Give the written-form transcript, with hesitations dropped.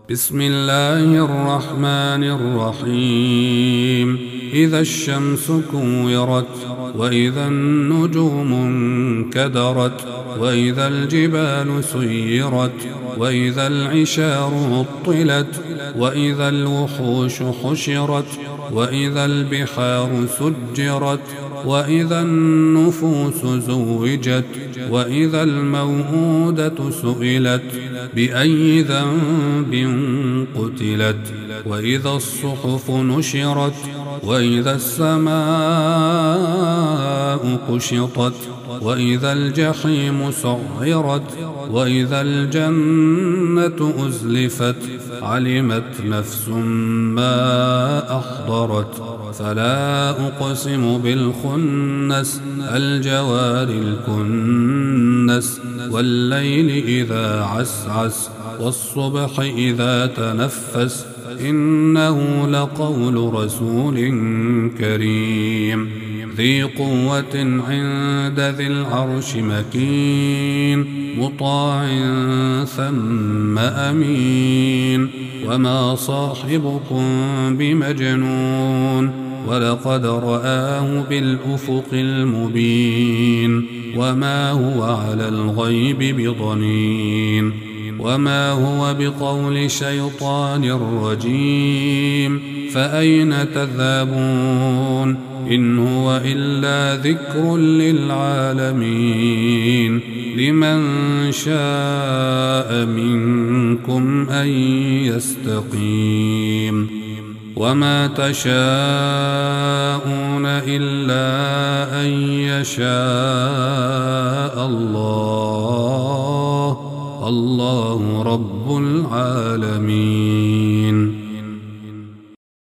بسم الله الرحمن الرحيم. إذا الشمس كورت وإذا النجوم انكدرت وإذا الجبال سيرت وإذا العشار عطلت وإذا الوحوش حشرت وإذا البحار سجرت وإذا النفوس زوجت وإذا الموءودة سئلت بأي ذنب قتلت وإذا الصحف نشرت وإذا السماء كشطت وإذا الجحيم سعرت وإذا الجنة أزلفت علمت نفس ما أحضرت فلا أقسم بالخنس الجوار الكنس والليل إذا عسعس والصبح إذا تنفس إنه لقول رسول كريم ذي قوة عند ذي العرش مكين مطاع ثم أمين وما صاحبكم بمجنون ولقد رآه بالأفق المبين وما هو على الغيب بضنين وما هو بقول شيطان رجيم فأين تذهبون إن هو إلا ذكر للعالمين لمن شاء منكم أن يستقيم وما تشاءون إلا أن يشاء الله رب العالمين.